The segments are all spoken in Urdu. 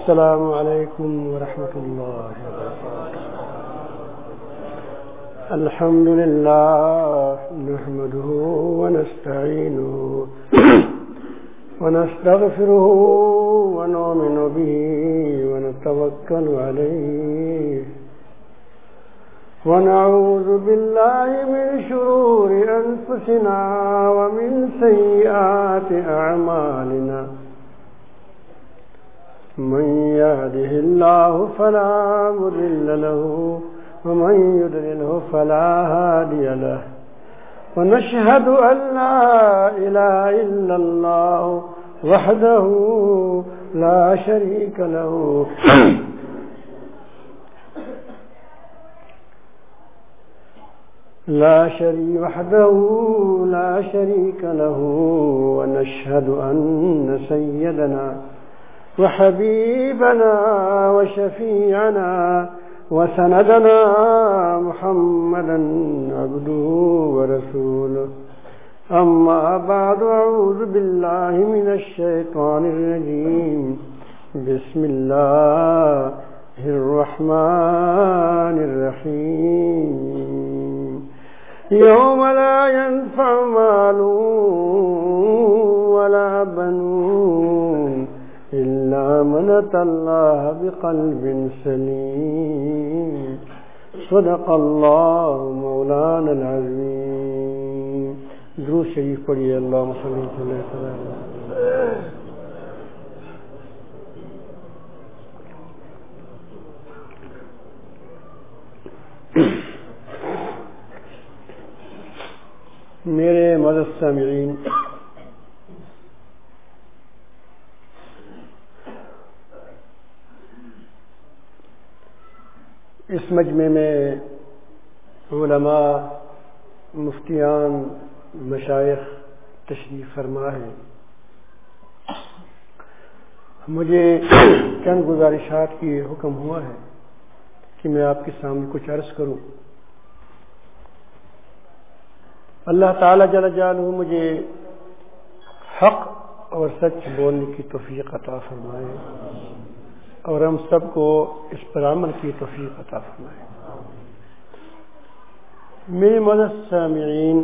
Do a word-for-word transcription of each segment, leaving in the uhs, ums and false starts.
السلام علیکم ورحمۃ اللہ وبرکاتہ. الحمد للہ نحمده ونستعینه ونستغفره ونؤمن به ونتوکل علیہ ونعوذ باللہ من شرور انفسنا ومن سیئات اعمالنا. من يهده الله فلا مضل له ومن يضلل فلا هادي له. ونشهد أن لا إله إلا الله وحده لا شريك له لا شريك وحده لا شريك له. ونشهد أن سيدنا وحبيبنا وشفيعنا وسندنا محمدا عبده ورسوله. أما بعد، أعوذ بالله من الشيطان الرجيم. بسم الله الرحمن الرحيم. يوم لا ينفع مال ولا بنون إلا من أتى الله بقلب سليم. صدق الله مولانا العظيم. درود شریف پڑھیے. اللهم صل وسلم على میرے معزز سامعین، اس مجمع میں علماء، مفتیان، مشائخ تشریف فرما ہے. مجھے چند گزارشات کی حکم ہوا ہے کہ میں آپ کے سامنے کچھ عرض کروں. اللہ تعالی جل جلالہ مجھے حق اور سچ بولنے کی توفیق عطا فرمائے اور ہم سب کو اس پر عمل کی توفیق عطا فرمائے. میرے معزز سامعین،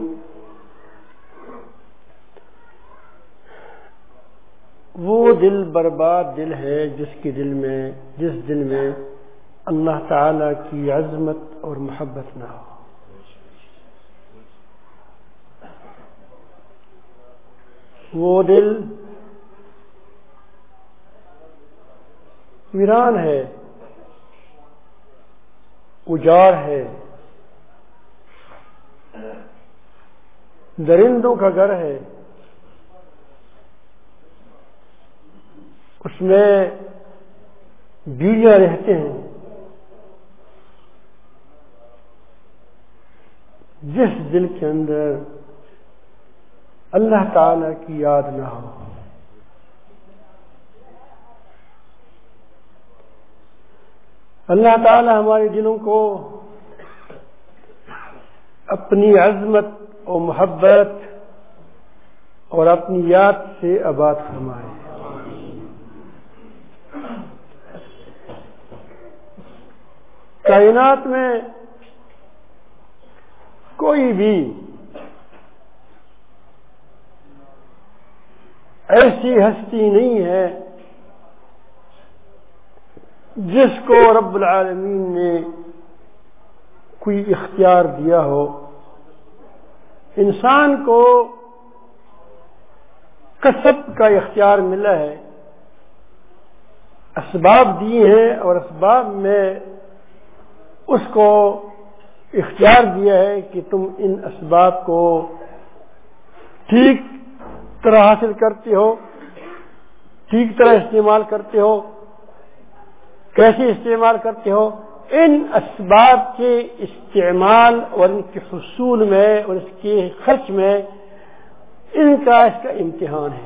وہ دل برباد دل ہے جس کے دل میں جس دل میں اللہ تعالی کی عظمت اور محبت نہ ہو. وہ دل ویران ہے، اجاڑ ہے، درندوں کا گھر ہے. اس میں بیویاں رہتے ہیں. جس دل کے اندر اللہ تعالی کی یاد نہ ہو، اللہ تعالی ہمارے دلوں کو اپنی عظمت اور محبت اور اپنی یاد سے آباد فرمائے. کائنات میں کوئی بھی ایسی ہستی نہیں ہے جس کو رب العالمین نے کوئی اختیار دیا ہو. انسان کو کسب کا اختیار ملا ہے، اسباب دیے ہیں اور اسباب میں اس کو اختیار دیا ہے کہ تم ان اسباب کو ٹھیک طرح حاصل کرتے ہو، ٹھیک طرح استعمال کرتے ہو. کیسے استعمال کرتے ہو؟ ان اسباب کے استعمال اور ان کے حصول میں اور اس کے خرچ میں ان کا اس کا امتحان ہے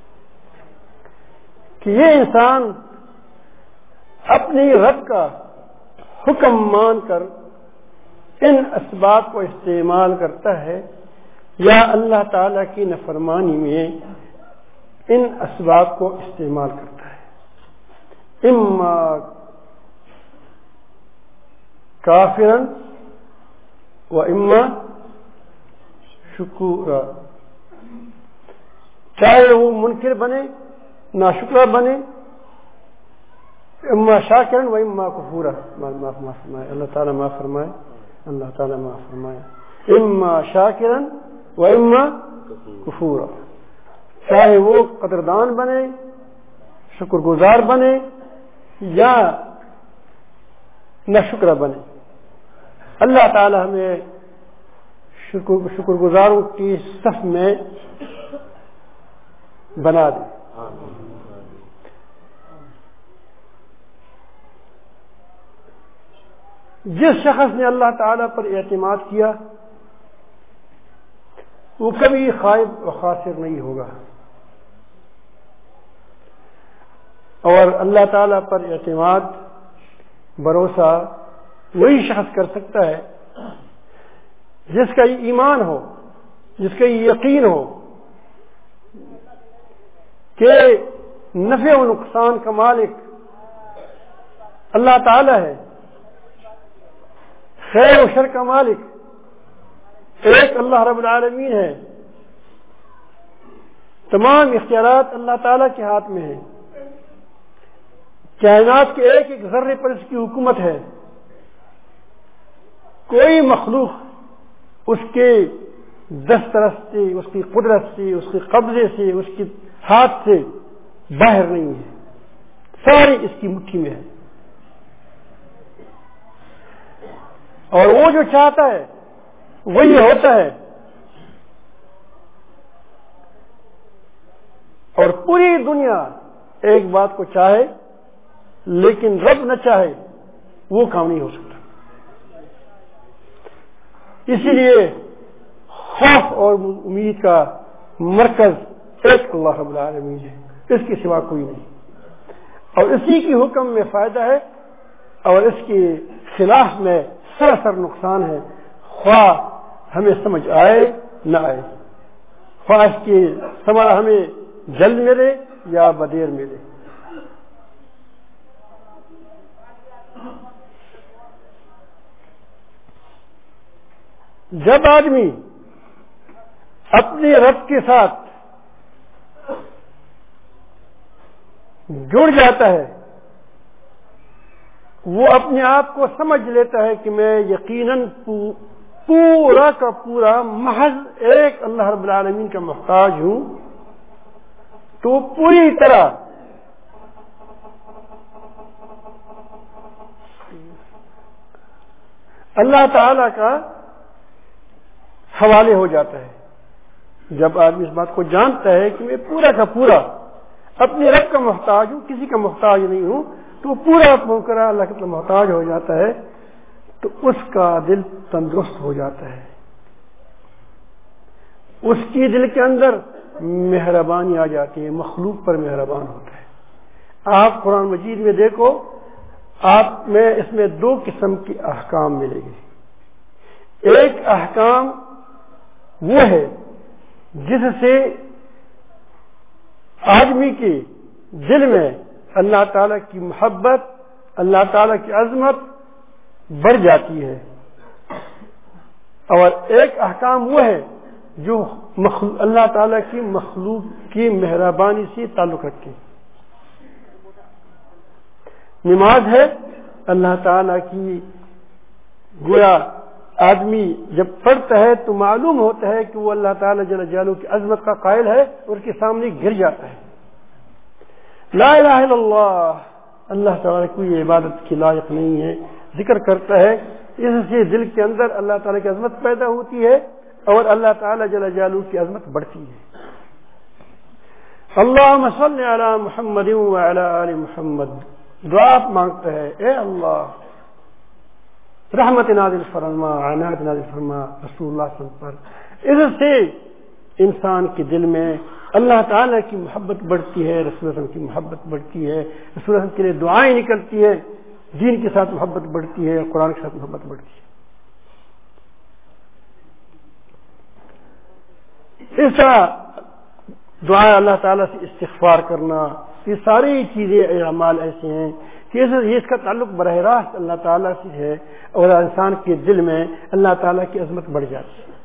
کہ یہ انسان اپنی رب کا حکم مان کر ان اسباب کو استعمال کرتا ہے یا اللہ تعالی کی نافرمانی میں ان اسباب کو استعمال کرتا ہے. اما کافرن و اما شکورا، چاہے وہ منکر بنے ناشکرہ بنے، اما شاکرن و اما کفورا، معاف فرمائے اللہ تعالیٰ، معاف فرمائے اللہ تعالیٰ، معاف فرمائے، اما شاکرن و اما کفورا، چاہے وہ قدردان بنے شکر گزار بنے یا نہ شکر بنے۔ اللہ تعالی ہمیں شکر شکر گزاروں کی صف میں بنا دے۔ جس شخص نے اللہ تعالی پر اعتماد کیا وہ کبھی خائب و خاسر نہیں ہوگا، اور اللہ تعالی پر اعتماد بھروسہ وہی شخص کر سکتا ہے جس کا یہ ایمان ہو، جس کا یہ یقین ہو کہ نفع و نقصان کا مالک اللہ تعالی ہے، خیر و شر کا مالک ایک اللہ رب العالمین ہے، تمام اختیارات اللہ تعالی کے ہاتھ میں ہیں، کائنات کے ایک ایک ذرے پر اس کی حکومت ہے، کوئی مخلوق اس کے دسترس سے، اس کی قدرت سے، اس کے قبضے سے، اس کے ہاتھ سے باہر نہیں ہے، ساری اس کی مٹھی میں ہے، اور وہ جو چاہتا ہے وہی ہوتا ہے، اور پوری دنیا ایک بات کو چاہے لیکن رب نہ چاہے وہ کام نہیں ہو سکتا۔ اسی لیے خوف اور امید کا مرکز ایک اللہ رب العالمین ہے، اس کے سوا کوئی نہیں، اور اسی کی حکم میں فائدہ ہے اور اس کے خلاف میں سراسر نقصان ہے، خواہ ہمیں سمجھ آئے نہ آئے، خواہ اس کی ثمر ہمیں جلد ملے یا بدیر ملے۔ جب آدمی اپنے رب کے ساتھ جڑ جاتا ہے وہ اپنے آپ کو سمجھ لیتا ہے کہ میں یقیناً پورا کا پورا محض ایک اللہ رب العالمین کا محتاج ہوں، تو پوری طرح اللہ تعالی کا حوالے ہو جاتا ہے۔ جب آدمی اس بات کو جانتا ہے کہ میں پورا کا پورا اپنے رب کا محتاج ہوں، کسی کا محتاج نہیں ہوں، تو پورا پورا اللہ کا محتاج ہو جاتا ہے، تو اس کا دل تندرست ہو جاتا ہے، اس کی دل کے اندر مہربانی آ جاتی ہے، مخلوق پر مہربان ہوتا ہے۔ آپ قرآن مجید میں دیکھو، آپ میں اس میں دو قسم کے احکام ملے گی۔ ایک احکام وہ ہے جس سے آدمی کے دل میں اللہ تعالی کی محبت، اللہ تعالی کی عظمت بڑھ جاتی ہے، اور ایک احکام وہ ہے جو اللہ تعالی کی مخلوق کی مہربانی سے تعلق رکھتے۔ نماز ہے اللہ تعالی کی، گویا آدمی جب پڑھتا ہے تو معلوم ہوتا ہے کہ وہ اللہ تعالی جل جلالہ کی عظمت کا قائل ہے اور اس کے سامنے گر جاتا ہے۔ لا الہ الا اللہ، اللہ تعالی کوئی عبادت کی لائق نہیں ہے، ذکر کرتا ہے، اس سے دل کے اندر اللہ تعالی کی عظمت پیدا ہوتی ہے اور اللہ تعالی جل جلالہ کی عظمت بڑھتی ہے۔ اللہم صل علی محمد وعلی آل محمد، دعا مانگتا ہے، اے اللہ رحمت نازل فرما، عنایت نازل فرما رسول اللہ صلی اللہ علیہ وسلم پر۔ اس سے انسان کے دل میں اللہ تعالیٰ کی محبت بڑھتی ہے، رسول اللہ صلی اللہ علیہ وسلم کی محبت بڑھتی ہے، رسول اللہ صلی اللہ علیہ وسلم کے لیے دعائیں نکلتی ہے، دین کے ساتھ محبت بڑھتی ہے، قرآن کے ساتھ محبت بڑھتی ہے۔ اس طرح دعا اللہ تعالیٰ سے استغفار کرنا، یہ ساری چیزیں اعمال ایسے ہیں کہ اس کا تعلق براہ راست اللہ تعالیٰ سے ہے اور انسان کے دل میں اللہ تعالیٰ کی عظمت بڑھ جاتی ہے.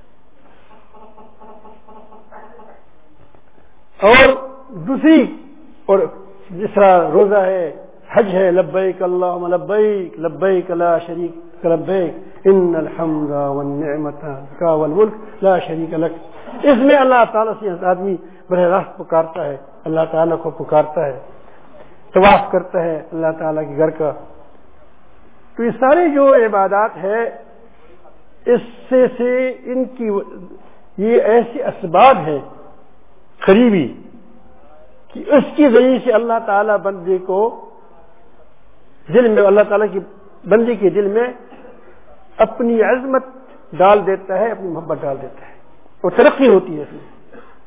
اور دوسری اور جس طرح روزہ ہے، حج ہے، لبیک اللہم لبیک لبیک لا شریک لبیک ان الحمد والنعمت لک والملک لا شریک لک. اس میں اللہ تعالیٰ سے آدمی براہ راست پکارتا ہے، اللہ تعالیٰ کو پکارتا ہے، طواف کرتا ہے اللہ تعالیٰ کے گھر کا. تو یہ سارے جو عبادات ہے اس سے سے ان کی یہ ایسے اسباب ہیں قریبی کہ اس کی ذریعے سے اللہ تعالیٰ بندے کو دل میں اللہ تعالیٰ کی بندے کے دل میں اپنی عظمت ڈال دیتا ہے، اپنی محبت ڈال دیتا ہے اور ترقی ہوتی ہے اس میں.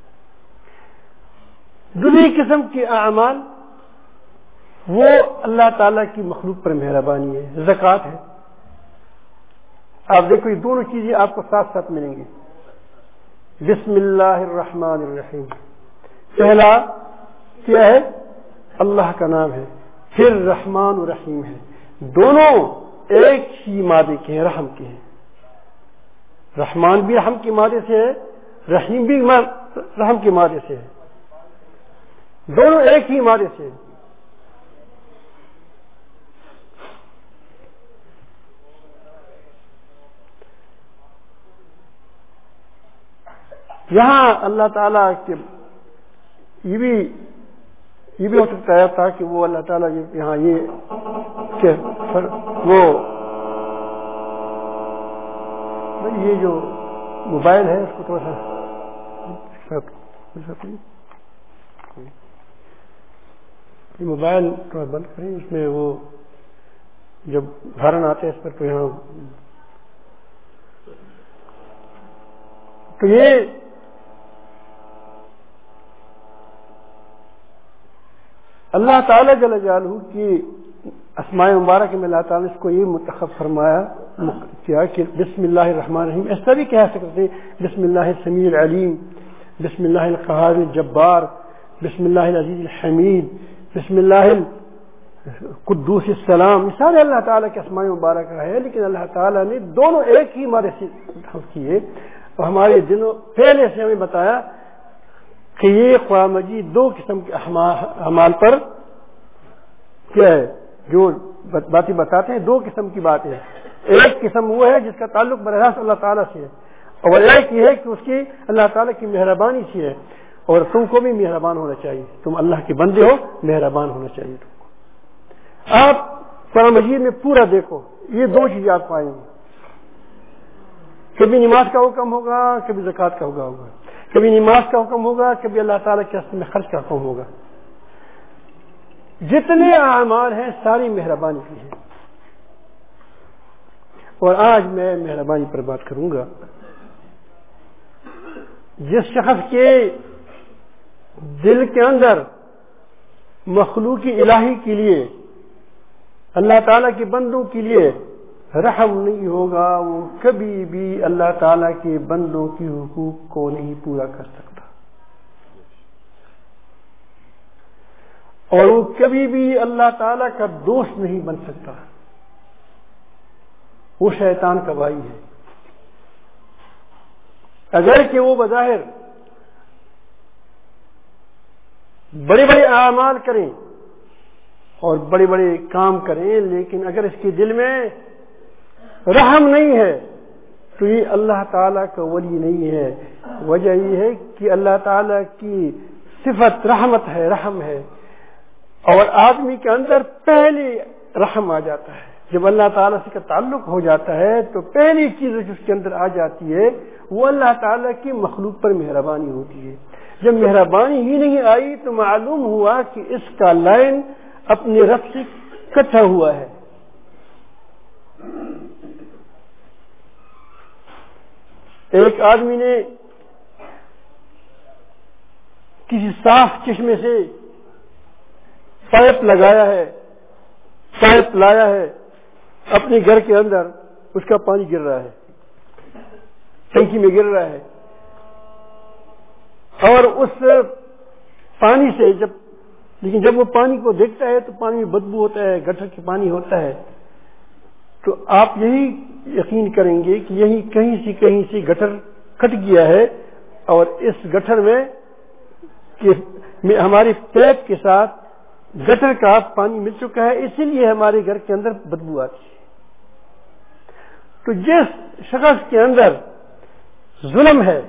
دوسری قسم کے اعمال وہ اللہ تعالیٰ کی مخلوق پر مہربانی ہے، زکوٰۃ ہے. آپ دیکھو یہ دونوں چیزیں آپ کو ساتھ ساتھ ملیں گی. بسم اللہ الرحمن الرحیم، پہلا کیا ہے؟ اللہ کا نام ہے، پھر رحمان و رحیم ہے. دونوں ایک ہی مادے کے ہیں، رحم کے ہیں. رحمان بھی رحم کے مادے سے ہے، رحیم بھی رحم کے مادے سے ہے، دونوں ایک ہی مادے سے. یہاں اللہ تعالیٰ کے یہ بھی یہ بھی ہو سکتا ہے تھا کہ وہ اللہ تعالیٰ یہاں یہ کہ وہ یہ جو موبائل ہے اس کو تھوڑا سا یہ موبائل تھوڑا بند کریں، اس میں وہ جب ہارن آتے ہیں اس پر تو یہاں تو یہ اللہ تعالیٰ جل جلالہ کی اسماء مبارک میں اللہ تعالیٰ نے اس کو یہ منتخب فرمایا کیا کہ بسم اللہ الرحمن الرحیم. ایسا بھی کہہ سکتے ہیں بسم اللہ السمیع العلیم، بسم اللہ القہار الجبار، بسم اللہ العزیز الحمید، بسم اللہ القدوس السلام. یہ سارے اللہ تعالیٰ کے اسماء مبارکہ ہے، لیکن اللہ تعالیٰ نے دونوں ایک ہی مارے سے منتخب کیے اور ہمارے دنوں پہلے سے ہمیں بتایا کہ یہ قرآن مجید دو قسم کے اعمال پر کیا ہے جو باتیں بتاتے ہیں. دو قسم کی باتیں ہیں. ایک قسم وہ ہے جس کا تعلق براہ راست اللہ تعالیٰ سے ہے، اور ایک یہ ہے کہ اس کی اللہ تعالیٰ کی مہربانی سے ہے. اور تم کو بھی مہربان ہونا چاہیے، تم اللہ کے بندے ہو، مہربان ہونا چاہیے تم کو. آپ قرآن مجید میں پورا دیکھو، یہ دو چیزیں آپ پائیں گے. کبھی نماز کا حکم ہوگا، کبھی زکوٰۃ کا حکم ہوگا، کبھی نماز کا حکم ہوگا، کبھی اللہ تعالیٰ کے راستے میں خرچ کا حکم ہوگا. جتنے اعمال ہیں ساری مہربانی کی ہیں. اور آج میں مہربانی پر بات کروں گا. جس شخص کے دل کے اندر مخلوق الہی کے لیے، اللہ تعالیٰ کے بندوں کے لیے رحم نہیں ہوگا، وہ کبھی بھی اللہ تعالیٰ کے بندوں کی حقوق کو نہیں پورا کر سکتا، اور وہ کبھی بھی اللہ تعالیٰ کا دوست نہیں بن سکتا. وہ شیطان کا بھائی ہے. اگر کہ وہ بظاہر بڑے بڑے اعمال کریں اور بڑے بڑے کام کریں، لیکن اگر اس کے دل میں رحم نہیں ہے تو یہ اللہ تعالیٰ کا ولی نہیں ہے. وجہ یہ ہے کہ اللہ تعالیٰ کی صفت رحمت ہے، رحم ہے، اور آدمی کے اندر پہلی رحم آ جاتا ہے. جب اللہ تعالیٰ سے کا تعلق ہو جاتا ہے تو پہلی چیز جو اس کے اندر آ جاتی ہے وہ اللہ تعالیٰ کی مخلوق پر مہربانی ہوتی ہے. جب مہربانی ہی نہیں آئی تو معلوم ہوا کہ اس کا لائن اپنے رب سے کٹا ہوا ہے. ایک آدمی نے کسی صاف چشمے سے پائپ لگایا ہے، پائپ لایا ہے اپنے گھر کے اندر، اس کا پانی گر رہا ہے، ٹنکی میں گر رہا ہے، اور اس پانی سے جب لیکن جب وہ پانی کو دیکھتا ہے تو پانی میں بدبو ہوتا ہے، گٹر کے پانی ہوتا ہے، تو آپ یہی یقین کریں گے کہ یہی کہیں سے کہیں سے گٹر کٹ گیا ہے اور اس گٹر میں ہمارے پیپ کے ساتھ گٹر کا پانی مل چکا ہے، اسی لیے ہمارے گھر کے اندر بدبو آتی ہے۔ تو جس شخص کے اندر ظلم ہے،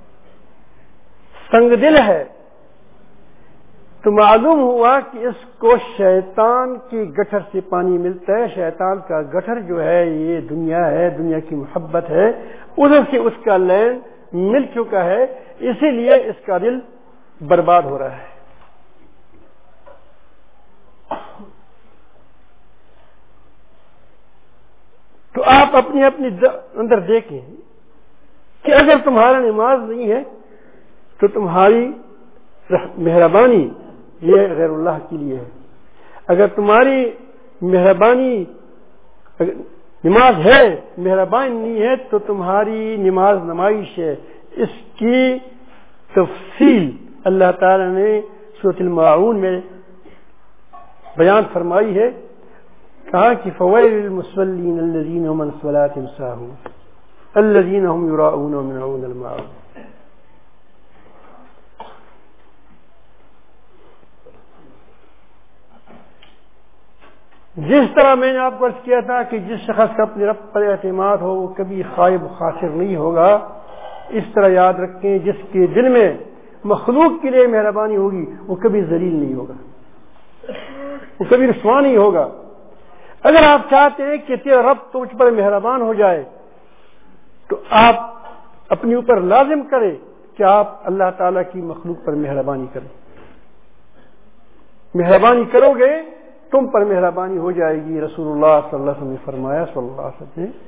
سنگ دل ہے، تو معلوم ہوا کہ اس کو شیطان کی گٹر سے پانی ملتا ہے۔ شیطان کا گٹر جو ہے یہ دنیا ہے، دنیا کی محبت ہے، ادھر سے اس کا لین مل چکا ہے، اسی لیے اس کا دل برباد ہو رہا ہے۔ تو آپ اپنی اپنی اندر دیکھیں کہ اگر تمہارا نماز نہیں ہے تو تمہاری مہربانی یہ غیر اللہ کے لیے ہے، اگر تمہاری مہربانی نماز ہے، مہربانی نہیں ہے تو تمہاری نماز نمائش ہے۔ اس کی تفصیل اللہ تعالی نے سورۃ الماعون میں بیان فرمائی ہے، کہا کہ فویل للمصلین الذین هم عن صلاتهم ساہون الذین هم یراؤون ویمنعون الماعون۔ جس طرح میں نے آپ کو عرض کیا تھا کہ جس شخص کا اپنے رب پر اعتماد ہو وہ کبھی خائب خاسر نہیں ہوگا، اس طرح یاد رکھیں جس کے دل میں مخلوق کے لیے مہربانی ہوگی وہ کبھی ذلیل نہیں ہوگا، وہ کبھی رسوا نہیں ہوگا۔ اگر آپ چاہتے ہیں کہ تیرا رب تجھ پر مہربان ہو جائے تو آپ اپنے اوپر لازم کریں کہ آپ اللہ تعالیٰ کی مخلوق پر مہربانی کریں۔ مہربانی کرو گے تم پر مہربانی ہو جائے گی۔ رسول اللہ صلی اللہ علیہ وسلم نے فرمایا صلی اللہ علیہ وسلم نے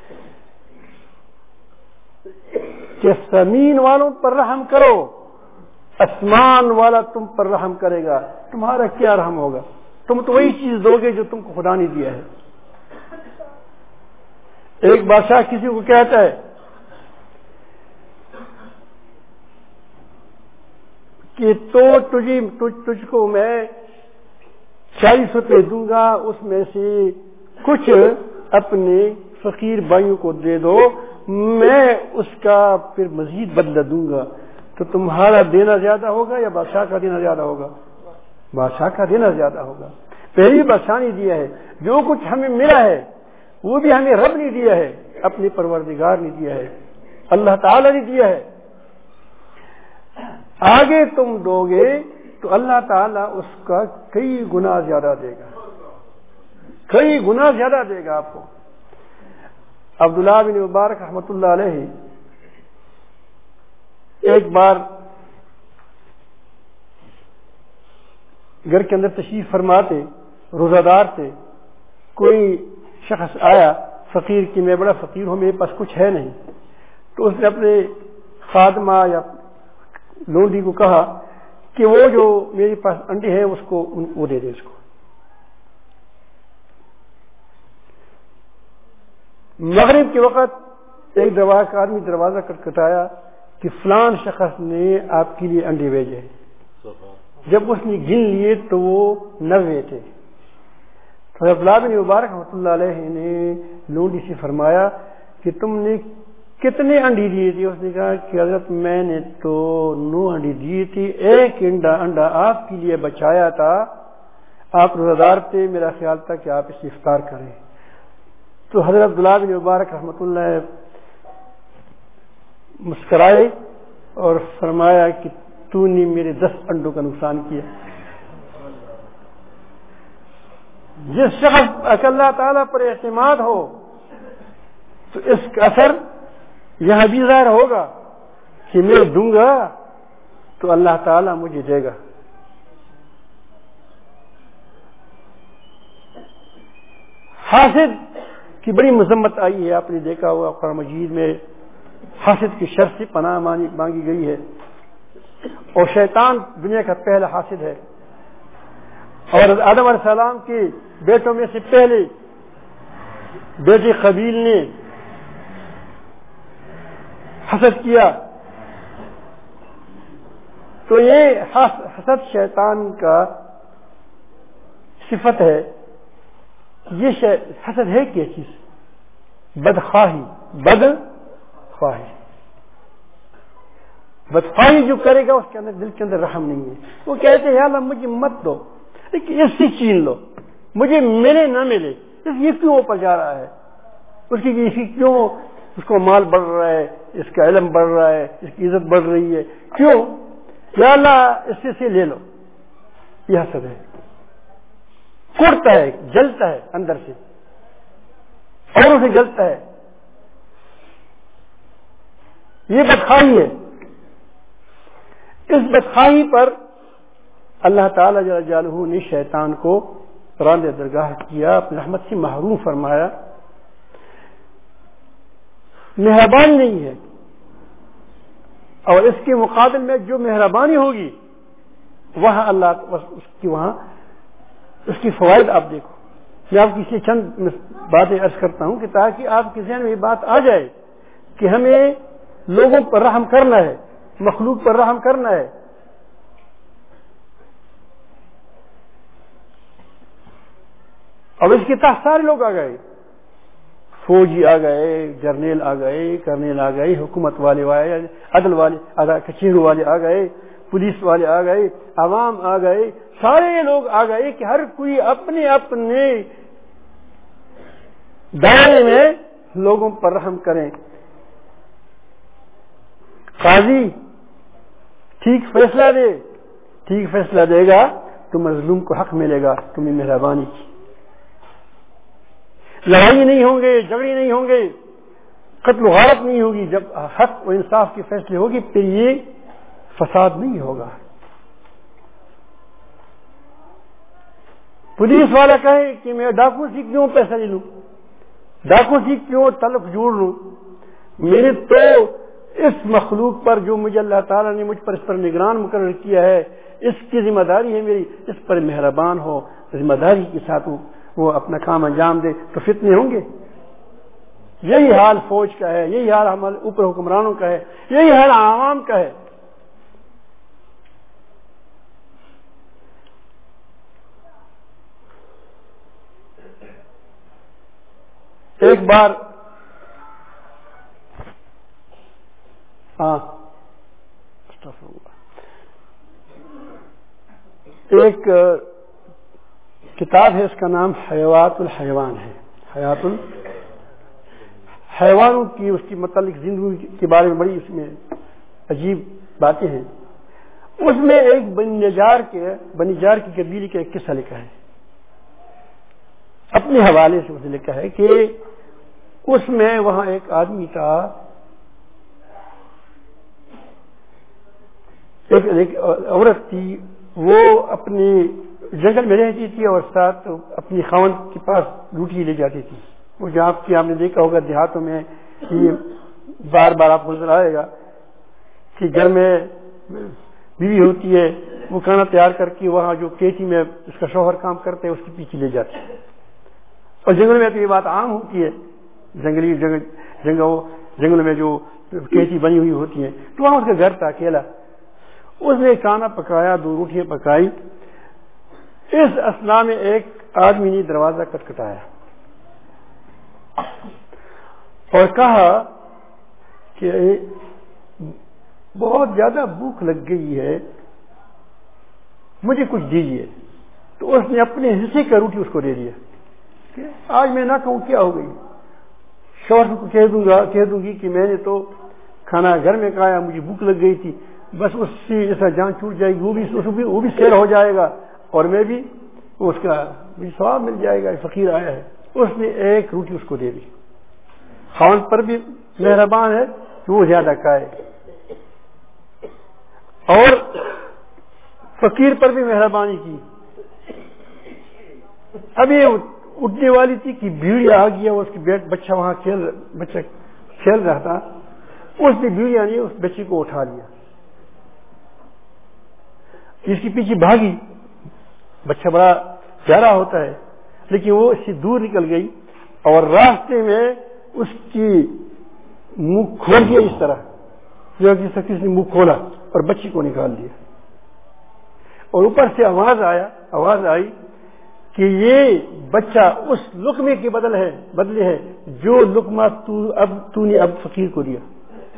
کہ زمین والوں پر رحم کرو، آسمان والا تم پر رحم کرے گا۔ تمہارا کیا رحم ہوگا؟ تم تو وہی چیز دو گے جو تم کو خدا نے دیا ہے۔ ایک بادشاہ کسی کو کہتا ہے کہ تو تجھے تجھ, تجھ کو میں چالیس روپے دوں گا، اس میں سے کچھ اپنے فقیر بھائیوں کو دے دو، میں اس کا پھر مزید بدلہ دوں گا۔ تو تمہارا دینا زیادہ ہوگا یا بادشاہ کا دینا زیادہ ہوگا؟ بادشاہ کا دینا زیادہ ہوگا۔ پہلی بادشاہ نے دیا ہے، جو کچھ ہمیں ملا ہے وہ بھی ہمیں رب نے دیا ہے، اپنے پروردگار نے دیا ہے، اللہ تعالی نے دیا ہے۔ آگے تم دو گے تو اللہ تعالیٰ اس کا کئی گنا زیادہ دے گا، کئی گنا زیادہ دے گا آپ کو۔ عبداللہ بن مبارک رحمۃ اللہ علیہ ایک بار گھر کے اندر تشریف فرماتے، روزہ دار تھے، کوئی شخص آیا فقیر کی میں بڑا فقیر ہوں، میرے پاس کچھ ہے نہیں، تو اس نے اپنے خادمہ یا لونڈی کو کہا کہ وہ جو میرے پاس انڈے ہیں اس کو وہ دے دے اس کو۔ مغرب کے وقت ایک دروازہ آدمی دروازہ کٹکھٹایا کہ فلان شخص نے آپ کے لیے انڈے بھیجے۔ جب اس نے گن لیے تو وہ نوے تھے۔ تو عبداللہ بن مبارک رحمۃ اللہ علیہ نے لونڈی سے فرمایا کہ تم نے کتنے انڈی دیے تھے؟ اس نے کہا کہ حضرت میں نے تو نو انڈی دیے تھی، ایک انڈا انڈا آپ کے لیے بچایا تھا، آپ روزہ دار تھے، میرا خیال تھا کہ آپ اس سے افطار کریں۔ تو حضرت عبداللہ بن مبارک رحمۃ اللہ مسکرائے اور فرمایا کہ تو نے میرے دس انڈوں کا نقصان کیا۔ جس شخص اللہ تعالیٰ پر اعتماد ہو تو اس کا اثر یہاں بھی ظاہر ہوگا کہ میں دوں گا تو اللہ تعالیٰ مجھے دے گا۔ حاسد کی بڑی مذمت آئی ہے، آپ نے دیکھا ہوا قرآن مجید میں حاسد کی شر سے پناہ مانگی گئی ہے، اور شیطان دنیا کا پہلا حاسد ہے، اور آدم علیہ السلام کے بیٹوں میں سے پہلے بیٹے قابیل نے حسد کیا، تو یہ حسد شیطان کا صفت ہے. یہ شے حسد ہے کیا چیز؟ بدخواہی. بد خواہی بدخواہی جو کرے گا اس کے اندر دل کے اندر رحم نہیں ہے. وہ کہتے ہیں یا اللہ مجھے مت دو لیکن اس سے چھین لو, مجھے ملے نہ ملے. یہ کیوں اوپر جا رہا ہے؟ اس کی اسی کیوں اس کو مال بڑھ رہا ہے, اس کا علم بڑھ رہا ہے, اس کی عزت بڑھ رہی ہے, کیوں؟ یا اللہ اس سے سے لے لو. یہ حسد ہے. کڑتا ہے, جلتا ہے اندر سے, اوروں سے جلتا ہے. یہ بدخواہی ہے. اس بدخواہی پر اللہ تعالی جل جلالہ نے شیطان کو راند درگاہ کیا, اپنی رحمت سے محروم فرمایا. مہربانی نہیں ہے, اور اس کے مقابل میں جو مہربانی ہوگی وہاں اللہ اس کی وہاں اس کی فوائد آپ دیکھو. میں آپ کی چند باتیں عرض کرتا ہوں کہ تاکہ آپ کے ذہن میں یہ بات آ جائے کہ ہمیں لوگوں پر رحم کرنا ہے, مخلوق پر رحم کرنا ہے. اب اس کے تحت سارے لوگ آ گئے, فوجی آ گئے, جرنیل آ گئے, کرنیل آ گئے, حکومت والے آئے, عدل والے آ گئے, کچہری والے آ گئے, پولیس والے آ گئے, عوام آ گئے, سارے لوگ آ گئے کہ ہر کوئی اپنے اپنے دائرے میں لوگوں پر رحم کریں. قاضی ٹھیک فیصلہ دے, ٹھیک فیصلہ دے گا تو مظلوم کو حق ملے گا تمہیں مہربانی کی. لڑائی نہیں ہوں گے, جھگڑے نہیں ہوں گے, قتل و غارت نہیں ہوگی. جب حق و انصاف کے فیصلے ہوگی پھر یہ فساد نہیں ہوگا. پولیس والا کہے کہ میں ڈاکو سے کیوں پیسہ لے لوں, ڈاکو سے کیوں تلف جوڑ لوں, میرے تو اس مخلوق پر جو مجھے اللہ تعالیٰ نے مجھ پر اس پر نگران مقرر کیا ہے, اس کی ذمہ داری ہے میری, اس پر مہربان ہو, ذمہ داری کے ساتھ وہ اپنا کام انجام دے تو فتنے ہوں گے. یہی حال فوج کا ہے, یہی حال ہمارے اوپر حکمرانوں کا ہے, یہی حال عوام کا ہے. ایک بار ہاں ایک کتاب ہے, اس کا نام حیوات الحیوان ہے. حیات الحیوانوں کی اس کی متعلق زندگی کے بارے میں بڑی اس میں عجیب باتیں ہیں. اس میں ایک بنی نجار کے بنی جار کی قبیلے کا ایک قصہ لکھا ہے, اپنے حوالے سے اسے لکھا ہے کہ اس میں وہاں ایک آدمی کا ایک, ایک عورت تھی, وہ اپنی جنگل میں رہتی تھی اور ساتھ اپنی خاوند کے پاس روٹی لے جاتی تھی. وہ جو آپ کی آپ نے دیکھا ہوگا دیہاتوں میں یہ بار بار آپ نظر آئے گا کہ گھر میں بیوی ہوتی ہے, وہ کھانا تیار کر کے وہاں جو کھیتی میں اس کا شوہر کام کرتے ہیں اس کے پیچھے لے جاتے ہیں. اور جنگل میں تو یہ بات عام ہوتی ہے, جنگلی جنگل جنگل جنگل میں جو کھیتی بنی ہوئی ہوتی ہے, تو وہاں اس کا گھر تھا اکیلا. اس نے کھانا پکایا, دو روٹیاں پکائی. اس اثنا میں ایک آدمی نے دروازہ کٹکھٹایا اور کہا کہ بہت زیادہ بھوک لگ گئی ہے, مجھے کچھ دیجیے. تو اس نے اپنے حصے کا روٹی اس کو دے دیا کہ آج میں نہ کہوں کیا ہو گئی, شوہر کو کہہ دوں گا کہہ دوں گی کہ میں نے تو کھانا گھر میں کھایا, مجھے بھوک لگ گئی تھی, بس اس سے ایسا جان چھوٹ جائے گی, وہ بھی وہ بھی سیر ہو جائے گا اور میں بھی اس کا بھی ثواب مل جائے گا. فقیر آیا ہے. اس نے ایک روٹی اس کو دے دی. خاوند پر بھی مہربان ہے کہ وہ زیادہ کھائے, اور فقیر پر بھی مہربانی کی. اب یہ اٹھنے والی تھی کہ بھیڑ آ گیا, اس کی بیٹ بچہ وہاں کھیل بچہ کھیل رہا تھا, اس نے بھیڑیا نے اس بچے کو اٹھا لیا, اس کے پیچھے بھاگی. بچہ بڑا پیارا ہوتا ہے لیکن وہ اس سے دور نکل گئی اور راستے میں اس کی منہ کھول دیا, اس طرح جو کسی نے منہ کھولا اور بچی کو نکال دیا. اور اوپر سے آواز آیا آواز آئی کہ یہ بچہ اس لقمے کے بدل ہے بدلے ہے جو لقمہ تو اب تو نے اب فقیر کو دیا.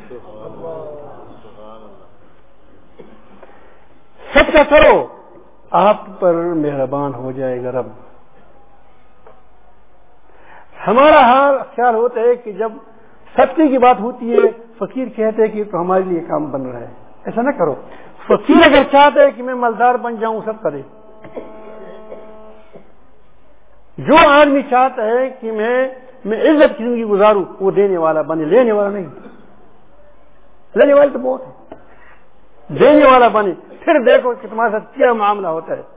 صدقہ کرو, آپ پر مہربان ہو جائے گا رب. ہمارا حال خیال ہوتا ہے کہ جب صدقے کی بات ہوتی ہے فقیر کہتے ہیں کہ تو ہمارے لیے کام بن رہا ہے. ایسا نہ کرو. فقیر اگر چاہتا ہے کہ میں مالدار بن جاؤں سب کرے. جو آدمی چاہتا ہے کہ میں میں عزت کی زندگی گزاروں وہ دینے والا بنے, لینے والا نہیں. لینے والے تو بہت ہے, دینے والا بنے. پھر دیکھو کہ تمہارے ساتھ کیا معاملہ ہوتا ہے.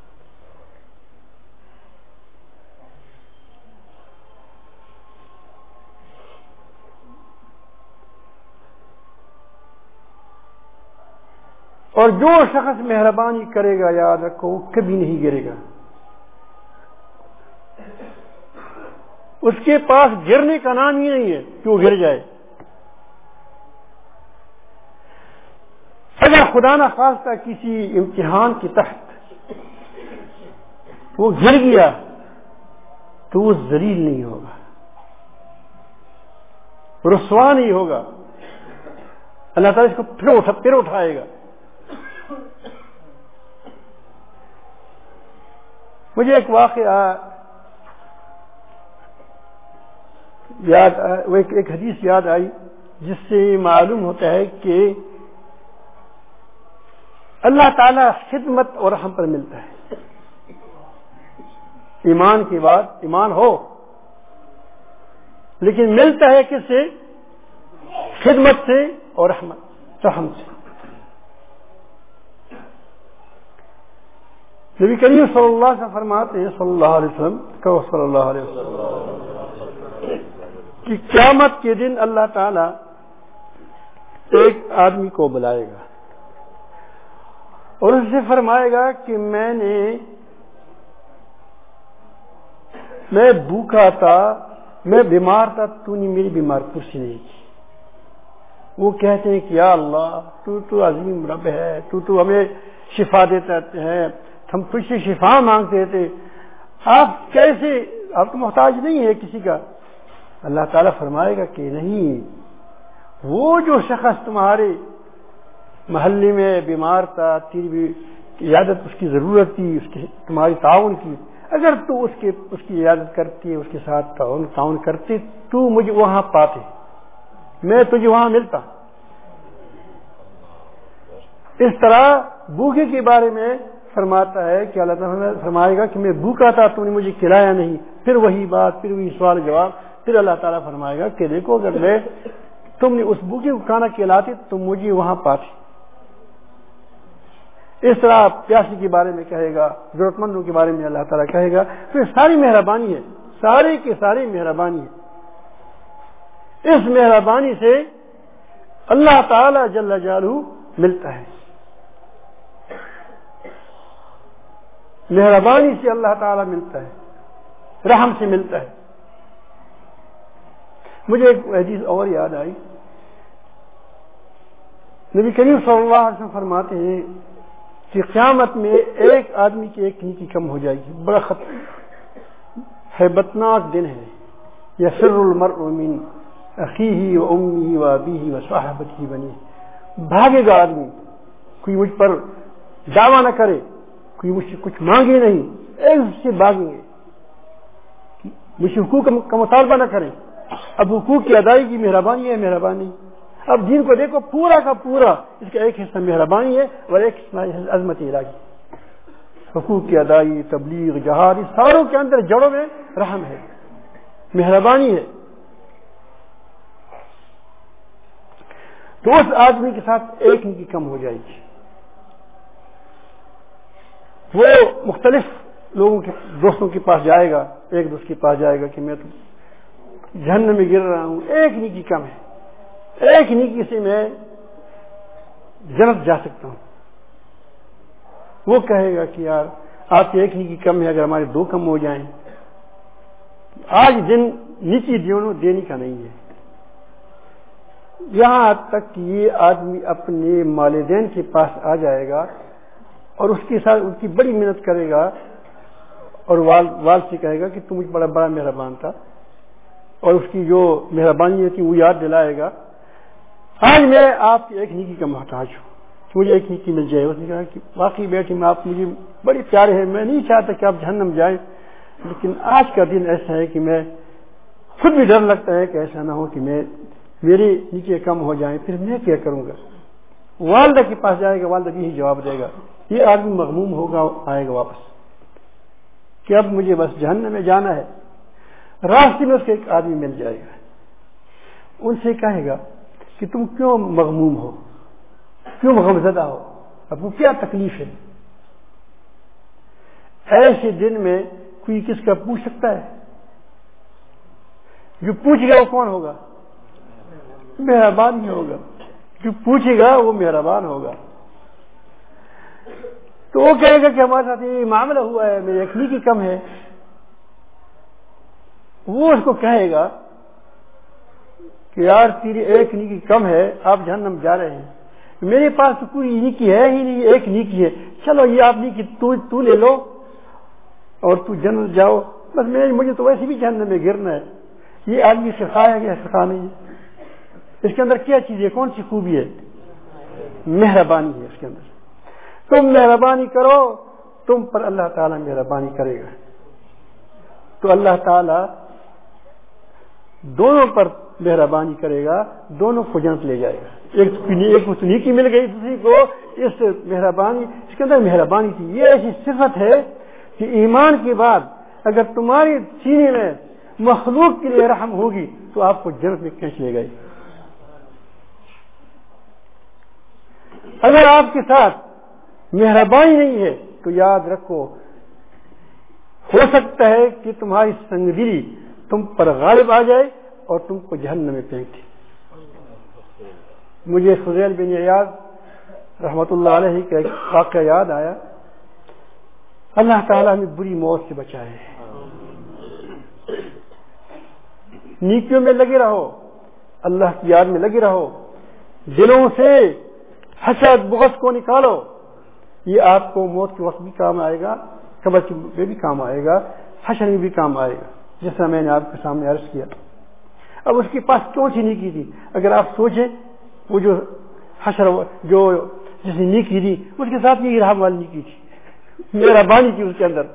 اور جو شخص مہربانی کرے گا یاد رکھو وہ کبھی نہیں گرے گا. اس کے پاس گرنے کا نام ہی نہیں ہے کہ وہ گر جائے. اگر خدا نہ خواستہ کسی امتحان کے تحت وہ گر گیا تو وہ ذلیل نہیں ہوگا, رسوا نہیں ہوگا. اللہ تعالیٰ اس کو پھر اٹھا پھر اٹھائے گا. مجھے ایک واقعہ یاد ایک حدیث یاد آئی جس سے معلوم ہوتا ہے کہ اللہ تعالی خدمت اور رحم پر ملتا ہے. ایمان کے بعد ایمان ہو لیکن ملتا ہے کس سے؟ خدمت سے اور رحمت رحم سے. نبی کریم صلی اللہ علیہ وسلم فرماتے ہیں صلی اللہ علیہ وسلم کہ صلی اللہ علیہ وسلم کہ قیامت کے دن اللہ تعالی ایک آدمی کو بلائے گا اور اس سے فرمائے گا کہ میں نے میں بھوکا تھا, میں بیمار تھا, تو نے میری بیمار پرسی نہیں کی. وہ کہتے ہیں کہ یا اللہ تو تو عظیم رب ہے, تو تو ہمیں شفا دیتا ہے, ہم تجھ سے شفا مانگتے تھے, آپ کیسے, آپ تو محتاج نہیں ہے کسی کا. اللہ تعالیٰ فرمائے گا کہ نہیں, وہ جو شخص تمہارے محلے میں بیمار تھا, تیری بھی عیادت اس کی ضرورت تھی, اس کی تمہاری تعاون کی, اگر تو اس کے اس کی عیادت کرتی, اس کے ساتھ تعاون تعاون کرتی, تو مجھے وہاں پاتے, میں تجھے وہاں ملتا. اس طرح بھوکے کے بارے میں فرماتا ہے کہ اللہ تعالیٰ فرمائے گا کہ میں بھوکا تھا, تو نے مجھے کھلایا نہیں. پھر وہی بات, پھر وہی سوال جواب. پھر اللہ تعالیٰ فرمائے گا کہ دیکھو اگر میں تم نے اس بھوکے کو کھانا کھلاتی تو مجھے وہاں پاتی. اس طرح پیاسی کے بارے میں کہے گا, ضرورت مندوں کے بارے میں اللہ تعالیٰ کہے گا. تو یہ ساری مہربانی ہے, ساری کی ساری مہربانی ہے. اس مہربانی سے اللہ تعالیٰ جل جلالہ ملتا ہے. مہربانی سے اللہ تعالیٰ ملتا ہے, رحم سے ملتا ہے. مجھے ایک حدیث اور یاد آئی. نبی کریم صلی اللہ علیہ وسلم فرماتے ہیں کہ قیامت میں ایک آدمی کی ایک نیکی کم ہو جائے گی. بڑا ہیبتناک دن ہے. یفر المرء من اخیہ و امہ و ابیہ و صحابتہ بنیہ. بھاگے گا آدمی, کوئی مجھ پر دعویٰ نہ کرے, کوئی مجھ سے کچھ مانگے نہیں, ایک سے بھاگیں گے, مجھ سے حقوق کا مطالبہ نہ کریں. اب حقوق کی ادائیگی مہربانی ہے, مہربانی. اب دین کو دیکھو پورا کا پورا اس کا ایک حصہ مہربانی ہے اور ایک حصہ عظمت الہی. حقوق کی ادائیگی, تبلیغ, جہاد, اس ساروں کے اندر جڑوں میں رحم ہے, مہربانی ہے. تو اس آدمی کے ساتھ ایک نیکی کم ہو جائے گی. وہ مختلف لوگوں کے دوستوں کے پاس جائے گا, ایک دوست کے پاس جائے گا کہ میں تو جہنم میں گر رہا ہوں, ایک نیکی کم ہے, ایک نیکی سے میں جنت جا سکتا ہوں. وہ کہے گا کہ یار آپ کی ایک نیکی کم ہے, اگر ہمارے دو کم ہو جائیں. آج دن نیکی دیونوں دینے کا نہیں ہے. یہاں تک کہ یہ آدمی اپنے والدین کے پاس آ جائے گا اور اس کے ساتھ ان کی بڑی محنت کرے گا اور والد والد سے کہے گا کہ تم مجھ بڑا بڑا مہربان تھا، اور اس کی جو مہربانی تھی وہ یاد دلائے گا. آج میں آپ کی ایک نیکی کا محتاج ہوں، مجھے ایک نیکی مل جائے. اس نے کہا کہ واقعی بیٹی میں آپ مجھے بڑی پیارے ہیں، میں نہیں چاہتا کہ آپ جہنم جائیں، لیکن آج کا دن ایسا ہے کہ میں خود بھی ڈر لگتا ہے کہ ایسا نہ ہو کہ میں میری نیکی کم ہو جائیں، پھر میں کیا کروں گا. والدہ کے پاس جائے گا، والدہ یہی جواب دے گا. یہ آدمی مغموم ہوگا، آئے گا واپس کہ اب مجھے بس جہنم میں جانا ہے. راستے میں اس کے ایک آدمی مل جائے گا، ان سے کہے گا کہ تم کیوں مغموم ہو، کیوں غمزدہ ہو، اب کو کیا تکلیف ہے. ایسے دن میں کوئی کس کا پوچھ سکتا ہے؟ جو پوچھے گا وہ کون ہوگا؟ مہربان ہی ہوگا. جو پوچھے گا وہ مہربان ہوگا. تو وہ کہے گا کہ ہمارے ساتھ یہ معاملہ ہوا ہے، میری ایک نیکی کم ہے. وہ اس کو کہے گا کہ یار تیری ایک نیکی کم ہے، آپ جہنم جا رہے ہیں، میرے پاس تو کوئی نیکی ہے ہی نہیں، ایک نیکی ہے، چلو یہ آپ نیکی تو, تو لے لو اور تو جنت جاؤ، بس میں مجھے تو ویسے بھی جہنم میں گرنا ہے. یہ آدمی سکھایا گیا سکھا نہیں ہے. اس کے اندر کیا چیز ہے، کون سی خوبی ہے؟ مہربانی ہے اس کے اندر. تم مہربانی کرو، تم پر اللہ تعالیٰ مہربانی کرے گا. تو اللہ تعالیٰ دونوں پر مہربانی کرے گا، دونوں کو جنت لے جائے گا. ایک ایک کو نیکی مل گئی، دوسری کو اس مہربانی. اس کے اندر مہربانی تھی. یہ ایسی صفت ہے کہ ایمان کے بعد اگر تمہاری سینے میں مخلوق کے لیے رحم ہوگی تو آپ کو جنت میں کھینچ لے گئی. اگر آپ کے ساتھ مہربانی نہیں ہے تو یاد رکھو، ہو سکتا ہے کہ تمہاری سنگدلی تم پر غالب آ جائے اور تم کو جہنم میں پھینک دے. مجھے فضیل بن عیاض رحمت اللہ علیہ کا ایک واقعہ یاد آیا. اللہ تعالیٰ ہمیں بری موت سے بچائے. نیکیوں میں لگے رہو، اللہ کی یاد میں لگے رہو، دلوں سے حسد بغض کو نکالو. یہ آپ کو موت کے وقت بھی کام آئے گا، قبر میں بھی کام آئے گا، حشر میں بھی کام آئے گا، جس طرح میں نے آپ کے سامنے عرض کیا. اب اس کے پاس کون سی نیکی تھی؟ اگر آپ سوچیں وہ جو حشر جو جس نے نیکی دی اس کے ساتھ یہ رحم والی نیکی تھی، مہربانی تھی اس کے اندر.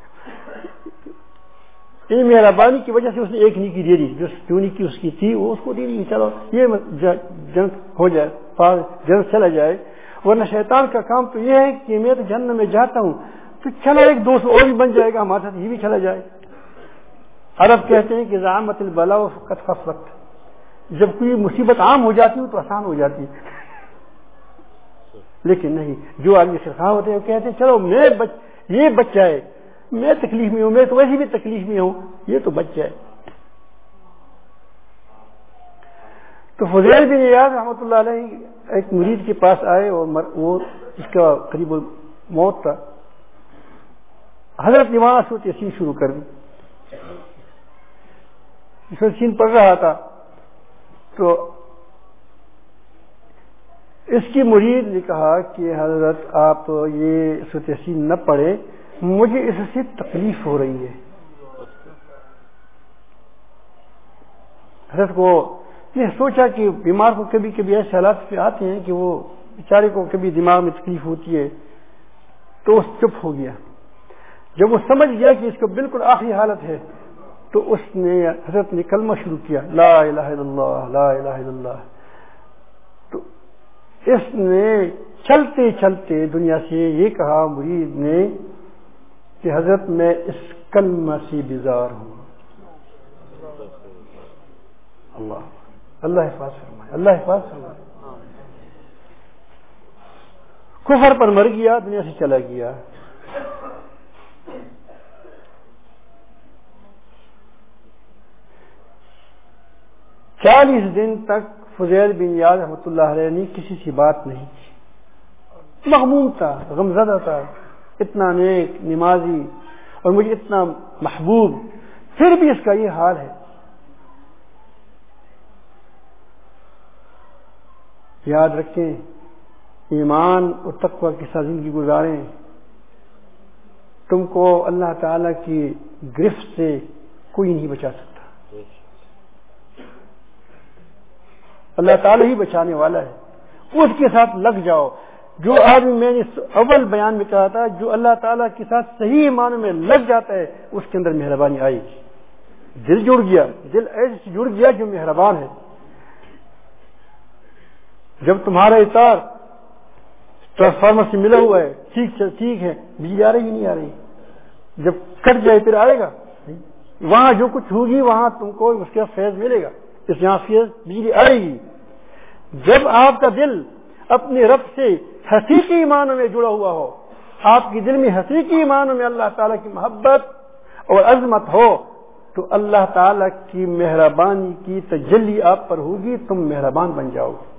ان مہربانی کی وجہ سے اس نے ایک نیکی دے دی، جو نیکی اس کی تھی وہ اس کو دے دی. چلو یہ جنت ہو جائے، جنت چلا جائے. ورنہ شیطان کا کام تو یہ ہے کہ میں تو جنت میں جاتا ہوں تو چلو ایک دوست اور بھی بن جائے گا ہمارے ساتھ، یہ بھی چلا جائے. عرب کہتے ہیں کہ زعامت البلا قد خفت، جب کوئی مصیبت عام ہو جاتی ہے تو آسان ہو جاتی ہے. لیکن نہیں، جو آدمی سرخواہ ہوتے ہیں وہ کہتے ہیں چلو میں بچ یہ بچ جائے، میں تکلیف میں ہوں، میں تو ویسے بھی تکلیف میں ہوں، یہ تو بچ جائے. تو فضیل بن عیاض رحمۃ اللہ علیہ ایک مرید کے پاس آئے اور وہ اس کا قریب موت تھا. حضرت نماز سورۃ یاسین شروع کر دی. سورۃ یاسین پڑھ رہا تھا تو اس کی مرید نے کہا کہ حضرت آپ یہ سورۃ یاسین نہ پڑھیں، مجھے اس سے تکلیف ہو رہی ہے. حضرت کو نے سوچا کہ بیمار کو کبھی کبھی ایسے حالات پہ آتے ہیں کہ وہ بیچارے کو کبھی دماغ میں تکلیف ہوتی ہے، تو وہ چپ ہو گیا. جب وہ سمجھ گیا کہ اس کو بالکل آخری حالت ہے تو اس نے حضرت نے کلمہ شروع کیا، لا الہ الا اللہ لا الہ الا اللہ. تو اس نے چلتے چلتے دنیا سے یہ کہا مرید نے کہ حضرت میں اس کلمہ سے بیزار ہوں. اللہ اللہ حفاظ فرمائے، اللہ حفاظ فرمائے. کفر پر مر گیا، دنیا سے چلا گیا. چالیس دن تک فضیل بن عیاض رحمۃ اللہ علیہ نے کسی سے بات نہیں کی. مغموم تھا، غمزدہ تھا، اتنا نیک نمازی اور مجھے اتنا محبوب، پھر بھی اس کا یہ حال ہے. یاد رکھیں، ایمان اور تقوی کے ساتھ زندگی گزاریں. تم کو اللہ تعالی کی گرفت سے کوئی نہیں بچا سکتا. اللہ تعالی ہی بچانے والا ہے, اس کے ساتھ لگ جاؤ. جو آدمی میں نے اول بیان میں کہا تھا, جو اللہ تعالیٰ کے ساتھ صحیح معنوں میں لگ جاتا ہے اس کے اندر مہربانی آئے گی. دل جڑ گیا, دل ایسے جڑ گیا جو مہربان ہے. جب تمہارا اطار ٹرانسفارمر سے ملا ہوا ہے, ٹھیک ٹھیک ہے, بجلی آ رہی نہیں آ رہی, جب کٹ جائے پھر آئے گا. وہاں جو کچھ ہوگی وہاں تم کو اس کا فیض ملے گا, اس یہاں فیض بجلی آئے گی. جب آپ کا دل اپنے رب سے حقیقی معنوں میں جڑا ہوا ہو, آپ کے دل میں حقیقی معنوں میں اللہ تعالیٰ کی محبت اور عظمت ہو, تو اللہ تعالیٰ کی مہربانی کی تجلی آپ پر ہوگی, تم مہربان بن جاؤ گے.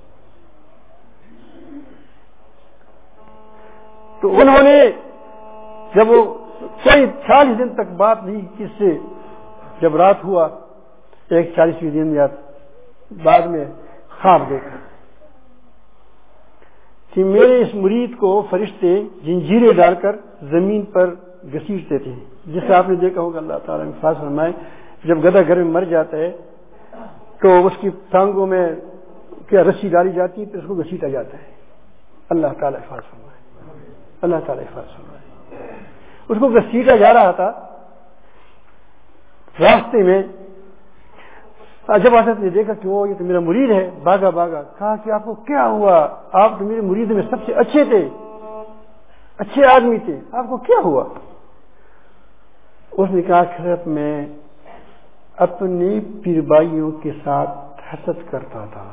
تو انہوں نے جب وہ کوئی چالیس دن تک بات نہیں کس سے, جب رات ہوا ایک چالیسویں دن یا بعد میں خواب دیکھا کہ میرے اس مرید کو فرشتے جنجیریں ڈال کر زمین پر گھسیٹتے تھے, جس سے آپ نے دیکھا ہوگا. اللہ تعالیٰ نے خاص فرمائے جب گدھا گھر میں مر جاتا ہے تو اس کی ٹانگوں میں کیا رسی ڈالی جاتی ہے, پھر اس کو گھسیٹا جاتا ہے. اللہ تعالیٰ خاص فرمائے, اللہ تعالیٰ خاص فرمائے. اس کو گھسیٹا جا رہا تھا. راستے میں جب حضرت نے دیکھا کہ وہ یہ تو میرا مرید ہے, بھاگا بھاگا کہا کہ آپ کو کیا ہوا, آپ تو میرے مرید میں سب سے اچھے تھے, اچھے آدمی تھے, آپ کو کیا ہوا؟ اس نے کہا حضرت میں اپنے پیر بھائیوں کے ساتھ حسد کرتا تھا,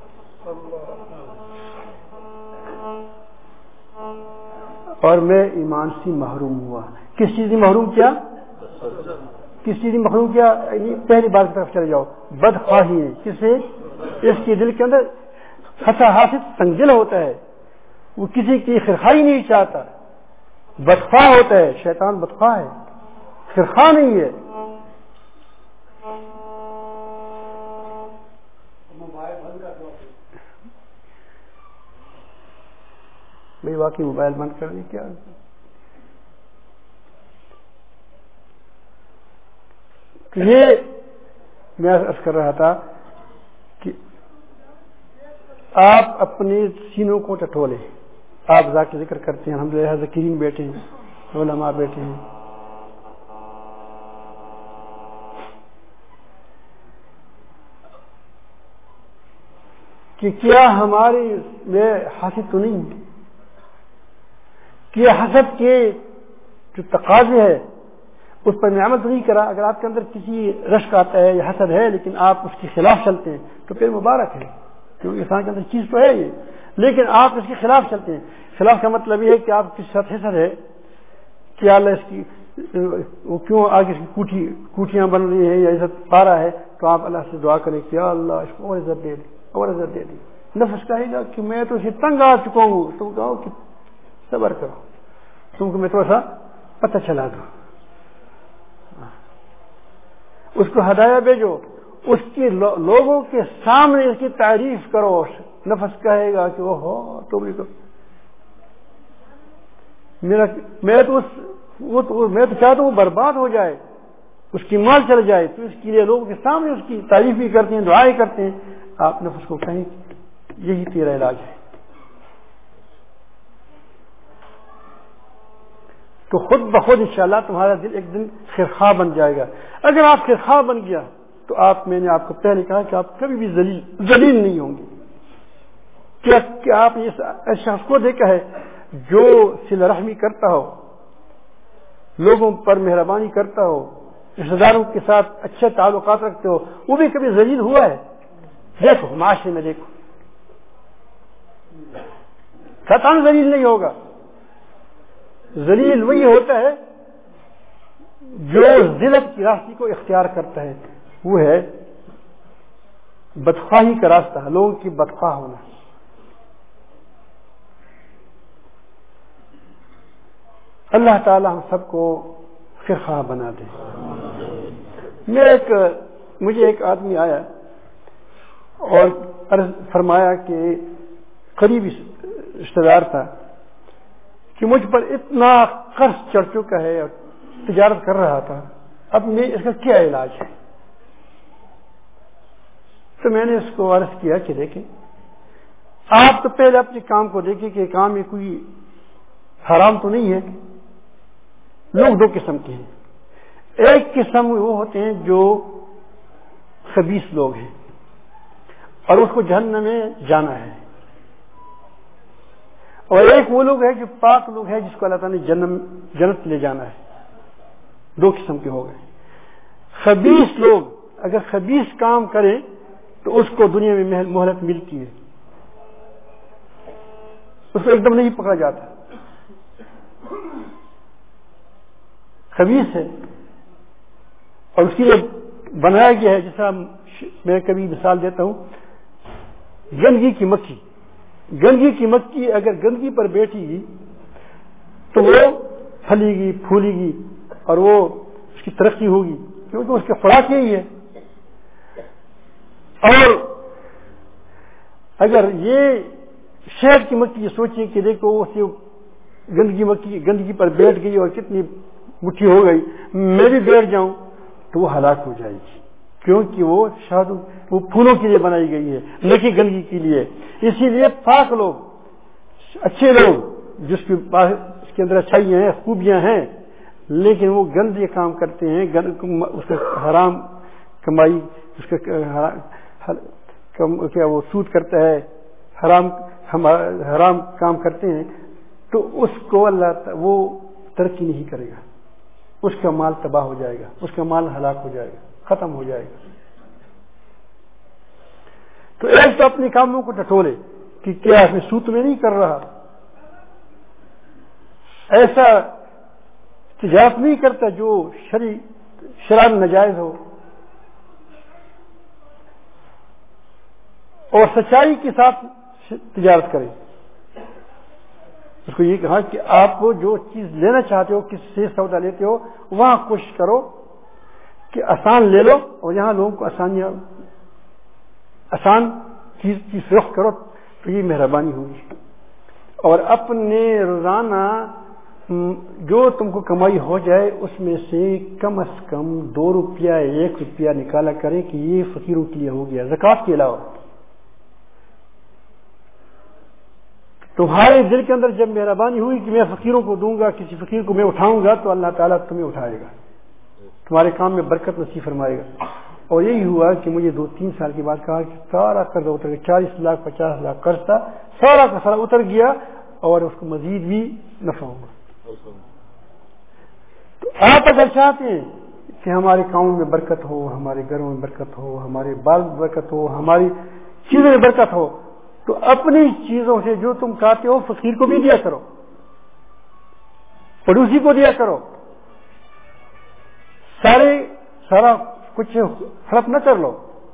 اور میں ایمان سے محروم ہوا. کس چیز سے محروم کیا؟ کس چیز میں محروم کیا؟ پہلی بات کی طرف چلے جاؤ, بدخواہی ہے. کس سے؟ اس کے دل کے اندر حسد حاسد تنگ دل ہوتا ہے, وہ کسی کی خیرخواہی نہیں چاہتا, بدخواہ ہوتا ہے. شیطان بدخواہ ہے, خیرخواہ نہیں ہے. بھائی واقعی موبائل بند کرنے کیا یہ میں عرض کر رہا تھا کہ آپ اپنے سینوں کو ٹٹولے. آپ ذاکر ذکر کرتے ہیں, الحمدللہ ذاکرین بیٹھے ہیں, علماء بیٹھے ہیں, کہ کیا ہماری میں حسد تو نہیں ہے, کیا حسد کے جو تقاضے ہے اس پر میں عمل تو نہیں کرا. اگر آپ کے اندر کسی رشک آتا ہے یا حسد ہے لیکن آپ اس کے خلاف چلتے ہیں تو پھر مبارک ہے, کیونکہ انسان کے اندر چیز تو ہے یہ, لیکن آپ اس کے خلاف چلتے ہیں. خلاف کا مطلب یہ ہے کہ آپ کس ساتھ حسد ہے کہ اللہ اس کی وہ کیوں آگے اس کی کوٹھی کوٹیاں بن رہی ہیں یا عزت پا رہا ہے, تو آپ اللہ سے دعا کریں کہ اللہ اس کو اور عزت دے دی, اور عزت دے دی. نفس کہے گا کہ میں تو اسے تنگ آ چکا ہوں, تم کہو کہ صبر کرو, تم کو میں تھوڑا سا پتہ چلا دوں, اس کو ہدایہ بھیجو, اس کے لو, لوگوں کے سامنے اس کی تعریف کرو. نفس کہے گا کہ وہ ہو تو بھی تو میرا میں تو اس وہ تو میں تو چاہتا ہوں وہ برباد ہو جائے, اس کی مال چل جائے, تو اس کے لیے لوگوں کے سامنے اس کی تعریف بھی کرتے ہیں, دعائیں کرتے ہیں. آپ نفس کو کہیں یہی تیرا علاج ہے. تو خود بخود انشاءاللہ تمہارا دل ایک دن خیرخواہ بن جائے گا. اگر آپ خیرخواہ بن گیا تو آپ, میں نے آپ کو پہلے کہا کہ آپ کبھی بھی ذلیل ذلیل نہیں ہوں گے. کیا کہ آپ اس شخص کو دیکھا ہے جو صلہ رحمی کرتا ہو, لوگوں پر مہربانی کرتا ہو, رشتہ داروں کے ساتھ اچھے تعلقات رکھتے ہو, وہ بھی کبھی ذلیل ہوا ہے؟ دیکھو معاشرے میں دیکھو, شیطان ذلیل نہیں ہوگا. ذلیل وہی ہوتا ہے جو ذلت کی راستے کو اختیار کرتا ہے, وہ ہے بدخواہی کا راستہ, لوگوں کی بدخواہ ہونا. اللہ تعالی ہم سب کو خیرخواہ بنا دے. میں ایک مجھے ایک آدمی آیا اور عرض فرمایا کہ قریبی رشتہ دار تھا کہ مجھ پر اتنا قرض چڑھ چکا ہے اور تجارت کر رہا تھا، اب میں اس کا کیا علاج ہے؟ تو میں نے اس کو عرض کیا کہ دیکھیں، آپ تو پہلے اپنے کام کو دیکھیں کہ کام میں کوئی حرام تو نہیں ہے۔ لوگ دو قسم کے ہیں، ایک قسم وہ ہوتے ہیں جو خبیث لوگ ہیں اور اس کو جہنم میں جانا ہے، اور ایک وہ لوگ ہیں جو پاک لوگ ہیں جس کو اللہ تعالیٰ نے جنم جنت لے جانا ہے۔ دو قسم کے ہو گئے۔ خبیث لوگ اگر خبیث کام کریں تو اس کو دنیا میں مہلت ملتی ہے، اس کو ایک دم نہیں پکڑا جاتا، خبیث ہے، اور اس کی بنایا گیا ہے، جیسا میں کبھی مثال دیتا ہوں، گندگی کی مکھی گندگی کی مکھی اگر گندگی پر بیٹھے گی تو وہ پھلے گی، پھولے گی، اور وہ اس کی ترقی ہوگی، کیونکہ اس کا خوراک یہی ہے۔ اور اگر یہ شہد کی مکھی یہ سوچے کہ دیکھو وہ گندگی مکھی گندگی پر بیٹھ گئی اور کتنی مٹھی ہو گئی، میں بھی بیٹھ جاؤں، تو وہ ہلاک ہو جائے گی، کیونکہ وہ شہد وہ پھولوں کے لیے بنائی گئی ہے، نہ کہ گندگی کے لیے۔ اسی لیے پاک لوگ، اچھے لوگ، جس کے پاس اس کے اندر اچھائیاں ہیں، خوبیاں ہیں، لیکن وہ گندے کام کرتے ہیں، اس کا حرام کمائی، اس کا کیا وہ سود کرتا ہے، حرام حرام کام کرتے ہیں، تو اس کو اللہ وہ ترقی نہیں کرے گا، اس کا مال تباہ ہو جائے گا، اس کا مال ہلاک ہو جائے گا، ختم ہو جائے گا۔ تو ایک تو اپنے کاموں کو ٹٹولے کہ کیا اس میں سود میں نہیں کر رہا، ایسا تجارت نہیں کرتا جو شرعی شرعاً ناجائز ہو، اور سچائی کے ساتھ تجارت کرے۔ اس کو یہ کہا کہ آپ کو جو چیز لینا چاہتے ہو، کس سے سودا لیتے ہو، وہاں کوشش کرو کہ آسان لے لو، اور یہاں لوگوں کو آسانیاں آسان چیز کی فروخت کرو، تو یہ مہربانی ہوگی۔ اور اپنے روزانہ جو تم کو کمائی ہو جائے اس میں سے کم از کم دو روپیہ ایک روپیہ نکالا کریں کہ یہ فقیروں کے لیے ہو گیا، زکوٰۃ کے علاوہ۔ تمہارے دل کے اندر جب مہربانی ہوئی کہ میں فقیروں کو دوں گا، کسی فقیر کو میں اٹھاؤں گا، تو اللہ تعالیٰ تمہیں اٹھائے گا، تمہارے کام میں برکت نصیب فرمائے گا۔ اور یہی ہوا کہ مجھے دو تین سال کے بعد کہا کہ سارا قرض اتر گیا، چالیس لاکھ پچاس لاکھ قرض تھا، سارا کا سارا اتر گیا، اور اس کو مزید بھی نفع ہوگا۔ تو آپ اگر چاہتے ہیں کہ ہمارے کاموں میں برکت ہو، ہمارے گھروں میں برکت ہو، ہمارے بال میں برکت ہو، ہماری چیزوں میں برکت ہو، تو اپنی چیزوں سے جو تم کھاتے ہو فقیر کو بھی دیا کرو، پڑوسی کو دیا کرو، سارے سارا کچھ ہڑپ نہ کر لو،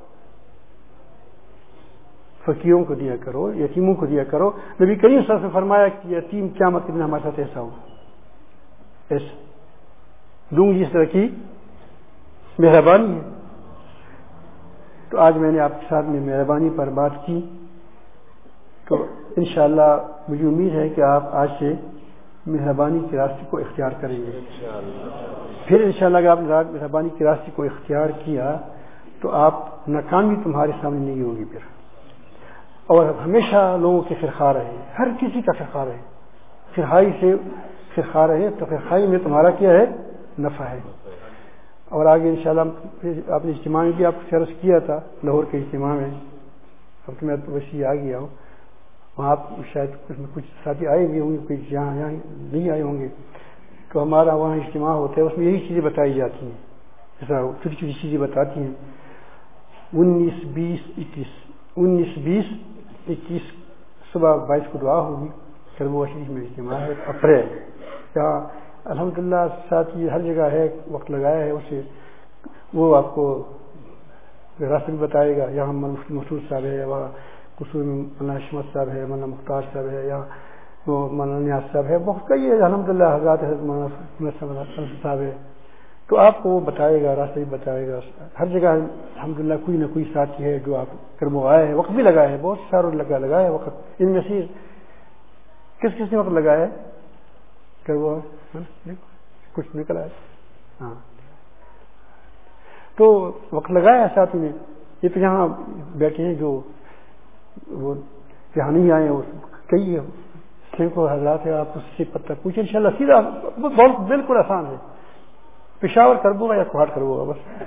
فقیروں کو دیا کرو، یتیموں کو دیا کرو۔ نبی کریم صلی اللہ علیہ وسلم نے فرمایا کہ یتیم قیامت کے دن ہمارے ساتھ ایسا ہوگا، ایسا دوں گی، اس طرح کی مہربانی ہے۔ تو آج میں نے آپ کے ساتھ میں مہربانی پر بات کی، تو انشاءاللہ مجھے امید ہے کہ آپ آج سے مہربانی کے راستے کو اختیار کریں گے۔ پھر انشاءاللہ اگر آپ نے مہربانی کے راستے کو اختیار کیا تو آپ ناکامی تمہارے سامنے نہیں ہوگی پھر، اور ہمیشہ لوگوں کے خیرخواہ رہے، ہر کسی کا خیرخواہ رہے، خیرخواہی سے خیرخواہ رہے، تو خیرخواہی میں تمہارا کیا ہے؟ نفع ہے۔ اور آگے انشاءاللہ آپ نے اجتماع میں بھی آپ کو عرض کیا تھا، لاہور کے اجتماع میں، اب تو میں ویسے آ گیا ہوں، وہاں آپ شاید کچھ کچھ ساتھی آئے بھی ہوں گے، کچھ یہاں یہاں نہیں آئے ہوں گے، تو ہمارا وہاں اجتماع ہوتا ہے، اس میں یہی چیزیں بتائی جاتی ہیں، جیسا چھوٹی چھوٹی چیزیں بتاتی ہیں۔ انیس بیس اکیس انیس بیس اکیس صبح بائیس کو دعا ہوگی، کربوا شریف میں اجتماع ہے اپریل، جہاں الحمدللہ ساتھی ہر جگہ ہے، وقت لگایا ہے اسے، وہ آپ کو راستہ بھی بتائے گا۔ یہاں مفتی مسعود صاحب ہے، وہاں قصور میں مولانا حشمت صاحب ہے، مولانا مختار صاحب ہے، یہاں وہ مولانا نیاز صاحب ہے، بہت کئی ہے الحمدللہ، حضرات حضرت مولانا صاحب ہے، تو آپ کو وہ بتائے گا، راستہ بھی بتائے گا۔ ہر جگہ الحمدللہ کوئی نہ کوئی ساتھی ہے جو آپ کربو آئے ہے، وقت بھی لگایا ہے، بہت ساروں لگا لگایا ہے وقت۔ ان میں سے کس کس نے وقت لگایا ہے؟ کہ وہ کچھ نکلا ہے. ہاں تو وقت لگایا ساتھ میں. یہ تو یہاں بیٹھے ہیں جو وہ یہاں نہیں آئے ہیں, کئی سینکڑوں حضرات ہیں, آپ اس سے پتہ پوچھیں انشاءاللہ. سیدھا بہت بالکل آسان ہے, پشاور کر دوں گا یا کوہاٹ کر دوں گا بس.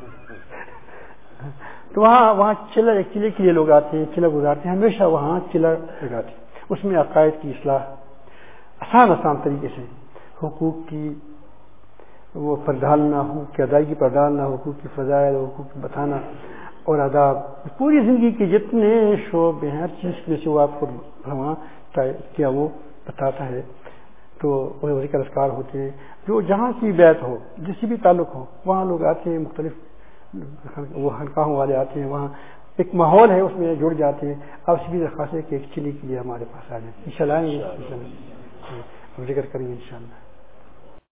تو وہاں وہاں چلا ایک چلے کے لیے لوگ آتے ہیں, چلا گزارتے ہیں, ہمیشہ وہاں چلا لگاتے ہیں. اس میں عقائد کی اصلاح آسان آسان طریقے سے, حقوق کی وہ پر ڈالنا, حقوق کی ادائیگی پر ڈالنا, حقوق کی فضائل, حقوق کی بتانا اور آداب, پوری زندگی کے جتنے شعبے ہیں ہر چیز میں سے وہ آپ کو وہاں کیا وہ بتاتا ہے. تو وہ ذکر اذکار ہوتے ہیں, جو جہاں کی بیت ہو, جس سے بھی تعلق ہو, وہاں لوگ آتے ہیں, مختلف وہ خانقاہوں والے آتے ہیں, وہاں ایک ماحول ہے اس میں جڑ جاتے ہیں. آپ سے بھی درخواست ہے کہ ایک چلی کے لیے ہمارے پاس آ جائیں, انشاءاللہ ہم ذکر کریں گے انشاءاللہ.